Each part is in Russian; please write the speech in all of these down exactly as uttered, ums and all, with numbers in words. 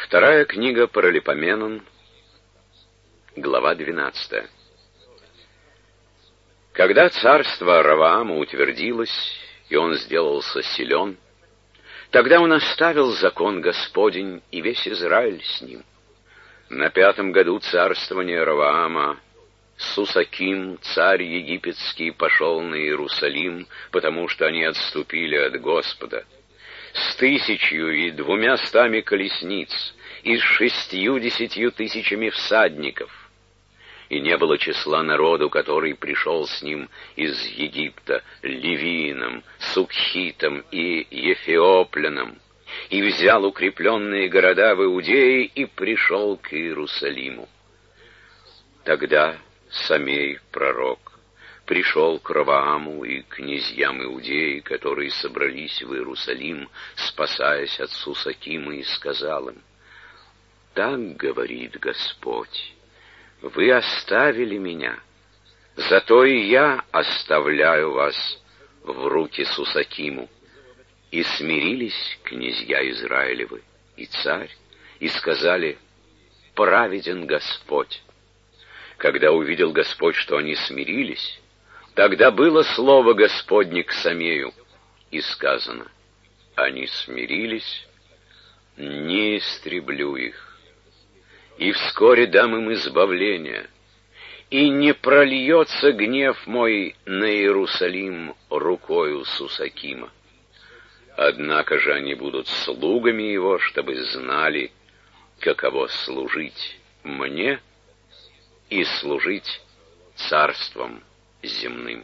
Вторая книга Паралипоменон, глава двенадцатая. Когда царство Ровоама утвердилось, и он сделался силен, тогда он оставил закон Господень, и весь Израиль с ним. На пятом году царствования Ровоама Сусаким, царь египетский, пошел на Иерусалим, потому что они отступили от Господа, с тысячью и двумя стами колесниц, и с шестью десятью тысячами всадников. И не было числа народу, который пришел с ним из Египта, Ливином, Сукхитом и Ефиопляном, и взял укрепленные города в Иудее и пришел к Иерусалиму. Тогда Самей, пророк, пришел к Ровоаму и князьям Иудеи, которые собрались в Иерусалим, спасаясь от Сусакима, и сказал им: «Так говорит Господь, вы оставили меня, зато и я оставляю вас в руки Сусакиму». И смирились князья Израилевы и царь, и сказали: «Праведен Господь». Когда увидел Господь, что они смирились, тогда было слово Господне к Самею, и сказано: «Они смирились, не истреблю их, и вскоре дам им избавление, и не прольется гнев мой на Иерусалим рукою Сусакима. Однако же они будут слугами его, чтобы знали, каково служить мне и служить царством земным».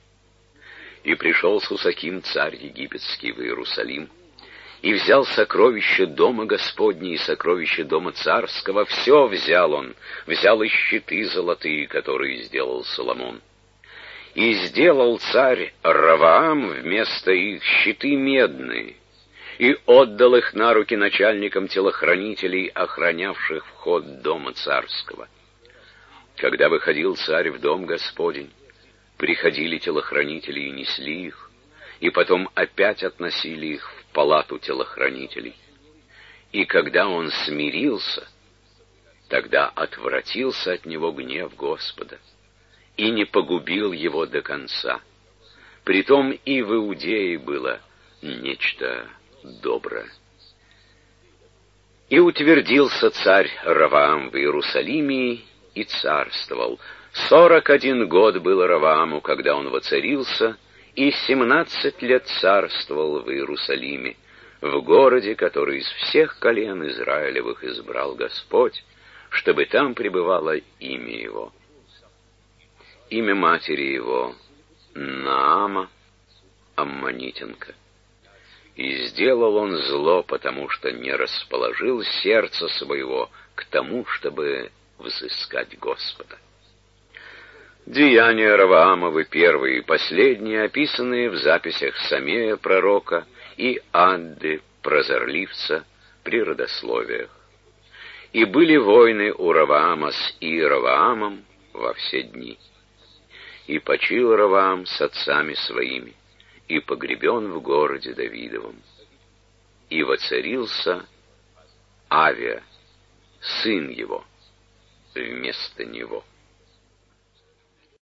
И пришел Сусаким, царь египетский, в Иерусалим, и взял сокровища дома Господня и сокровища дома царского. Все взял он, взял и щиты золотые, которые сделал Соломон. И сделал царь Ровоам вместо их щиты медные, и отдал их на руки начальникам телохранителей, охранявших вход дома царского. Когда выходил царь в дом Господень, приходили телохранители и несли их, и потом опять относили их в палату телохранителей. И когда он смирился, тогда отвратился от него гнев Господа, и не погубил его до конца. Притом и в Иудее было нечто доброе. И утвердился царь Ровоам в Иерусалиме, и царствовал. Сорок один год было Ровоаму, когда он воцарился, и семнадцать лет царствовал в Иерусалиме, в городе, который из всех колен Израилевых избрал Господь, чтобы там пребывало имя его. Имя матери его Наама, аммонитянка. И сделал он зло, потому что не расположил сердце своего к тому, чтобы взыскать Господа. Деяния Ровоамовы, первые и последние, описанные в записях Самея пророка и Адды, прозорливца, при родословиях. И были войны у Ровоама с Иеровоамом во все дни. И почил Ровоам с отцами своими, и погребен в городе Давидовом. И воцарился Авия, сын его, вместо него.